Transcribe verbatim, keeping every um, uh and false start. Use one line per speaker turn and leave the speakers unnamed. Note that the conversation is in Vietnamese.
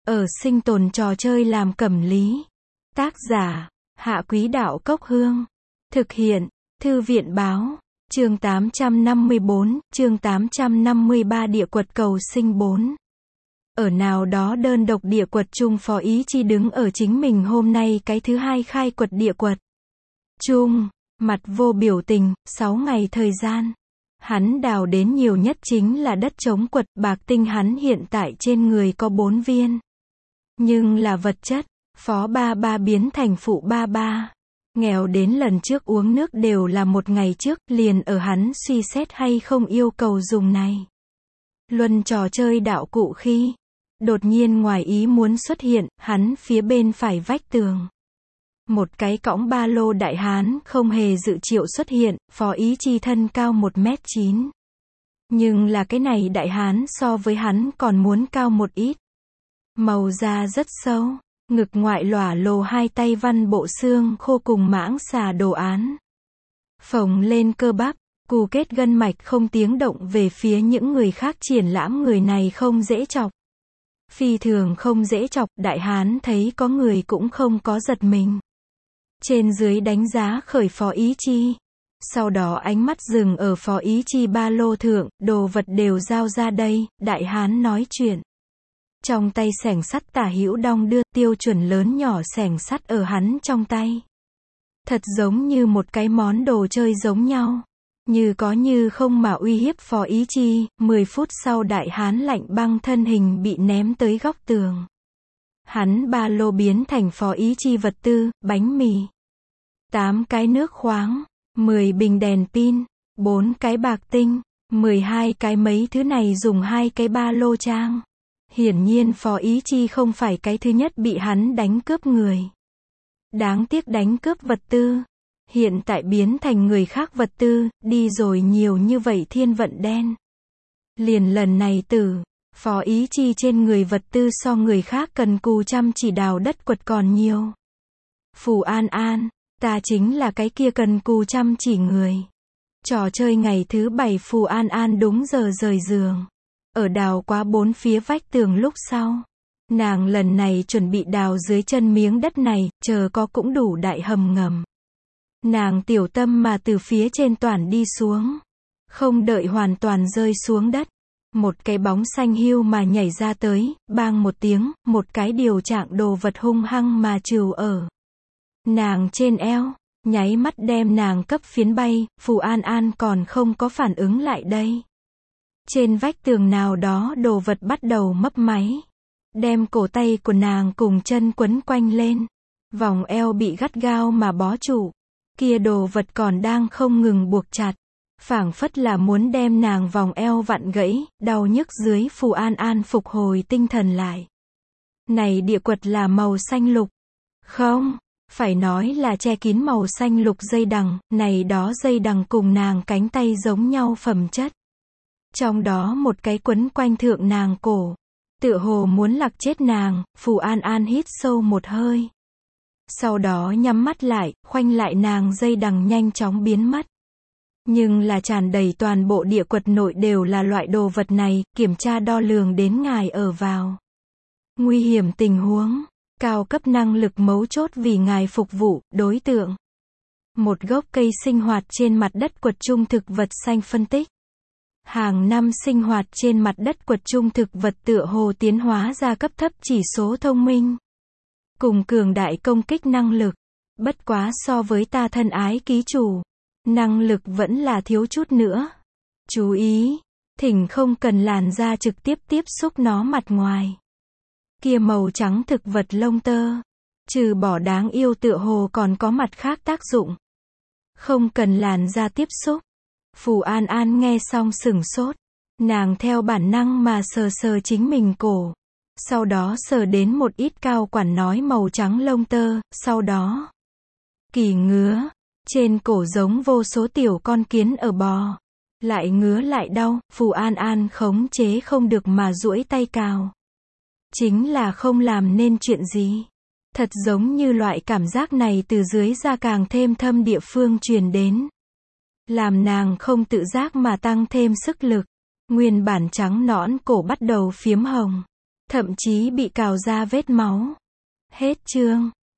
ở sinh tồn trò chơi làm cẩm lý. Tác giả, Hạ Quý Đạo Cốc Hương. Thực hiện, Thư viện Báo. Chương tám trăm năm mươi bốn, chương tám trăm năm mươi ba Địa quật cầu sinh bốn. Ở nào đó đơn độc địa quật chung Phó Ý Chi đứng ở chính mình hôm nay cái thứ hai khai quật địa quật. Chung, mặt vô biểu tình, sáu ngày thời gian. Hắn đào đến nhiều nhất chính là đất chống quật, bạc tinh hắn hiện tại trên người có bốn viên. Nhưng là vật chất, Phó Ba Ba biến thành Phụ Ba Ba. Nghèo đến lần trước uống nước đều là một ngày trước, liền ở hắn suy xét hay không yêu cầu dùng này. Luân trò chơi đạo cụ khi, đột nhiên ngoài ý muốn xuất hiện, hắn phía bên phải vách tường. Một cái cõng ba lô đại hán không hề dự triệu xuất hiện, Phó Ý Chi thân cao một mét chín. Nhưng là cái này đại hán so với hắn còn muốn cao một ít. Màu da rất xấu, ngực ngoại lỏa lồ hai tay văn bộ xương khô cùng mãng xà đồ án. Phồng lên cơ bắp, cù kết gân mạch không tiếng động về phía những người khác triển lãm người này không dễ chọc. Phi thường không dễ chọc, đại hán thấy có người cũng không có giật mình. Trên dưới đánh giá khởi Phó Ý Chi. Sau đó ánh mắt dừng ở Phó Ý Chi ba lô thượng, đồ vật đều giao ra đây, đại hán nói chuyện. Trong tay xẻng sắt tả hữu đong đưa, tiêu chuẩn lớn nhỏ xẻng sắt ở hắn trong tay. Thật giống như một cái món đồ chơi giống nhau. Như có như không mà uy hiếp Phó Ý Chi, mười phút sau đại hán lạnh băng thân hình bị ném tới góc tường. Hắn ba lô biến thành Phó Ý Chi vật tư, bánh mì. tám cái nước khoáng, mười bình đèn pin, bốn cái bạc tinh, mười hai cái mấy thứ này dùng hai cái ba lô trang. Hiển nhiên Phó Ý Chi không phải cái thứ nhất bị hắn đánh cướp người. Đáng tiếc đánh cướp vật tư. Hiện tại biến thành người khác vật tư, đi rồi nhiều như vậy thiên vận đen. Liền lần này tử, Phó Ý Chi trên người vật tư so người khác cần cù chăm chỉ đào đất quật còn nhiều. Phù An An, ta chính là cái kia cần cù chăm chỉ người. Trò chơi ngày thứ bảy Phù An An đúng giờ rời giường. Ở đào quá bốn phía vách tường lúc sau. Nàng lần này chuẩn bị đào dưới chân miếng đất này, chờ có cũng đủ đại hầm ngầm. Nàng tiểu tâm mà từ phía trên toàn đi xuống. Không đợi hoàn toàn rơi xuống đất. Một cái bóng xanh hiu mà nhảy ra tới, bang một tiếng, một cái điều trạng đồ vật hung hăng mà trừu ở nàng trên eo, nháy mắt đem nàng cấp phiến bay, Phù An An còn không có phản ứng lại đây. Trên vách tường nào đó đồ vật bắt đầu mấp máy. Đem cổ tay của nàng cùng chân quấn quanh lên. Vòng eo bị gắt gao mà bó trụ. Kia đồ vật còn đang không ngừng buộc chặt. Phảng phất là muốn đem nàng vòng eo vặn gãy, đau nhức dưới Phù An An phục hồi tinh thần lại. Này địa quật là màu xanh lục. Không, phải nói là che kín màu xanh lục dây đằng, này đó dây đằng cùng nàng cánh tay giống nhau phẩm chất. Trong đó một cái quấn quanh thượng nàng cổ. Tựa hồ muốn lặc chết nàng, Phù An An hít sâu một hơi. Sau đó nhắm mắt lại, khoanh lại nàng dây đằng nhanh chóng biến mất. Nhưng là tràn đầy toàn bộ địa quật nội đều là loại đồ vật này, kiểm tra đo lường đến ngài ở vào. Nguy hiểm tình huống, cao cấp năng lực mấu chốt vì ngài phục vụ, đối tượng. Một gốc cây sinh hoạt trên mặt đất quật trung thực vật xanh phân tích. Hàng năm sinh hoạt trên mặt đất quật trung thực vật tựa hồ tiến hóa ra cấp thấp chỉ số thông minh. Cùng cường đại công kích năng lực. Bất quá so với ta thân ái ký chủ. Năng lực vẫn là thiếu chút nữa. Chú ý, thỉnh không cần làn da trực tiếp tiếp xúc nó mặt ngoài. Kia màu trắng thực vật lông tơ. Trừ bỏ đáng yêu tựa hồ còn có mặt khác tác dụng. Không cần làn da tiếp xúc. Phù An An nghe xong sửng sốt. Nàng theo bản năng mà sờ sờ chính mình cổ. Sau đó sờ đến một ít cao quản nói màu trắng lông tơ, sau đó. Kỳ ngứa. Trên cổ giống vô số tiểu con kiến ở bò. Lại ngứa lại đau, Phù An An khống chế không được mà duỗi tay cào. Chính là không làm nên chuyện gì. Thật giống như loại cảm giác này từ dưới ra càng thêm thâm địa phương truyền đến. Làm nàng không tự giác mà tăng thêm sức lực. Nguyên bản trắng nõn cổ bắt đầu phiếm hồng. thậm chí bị cào ra vết máu. Hết chương.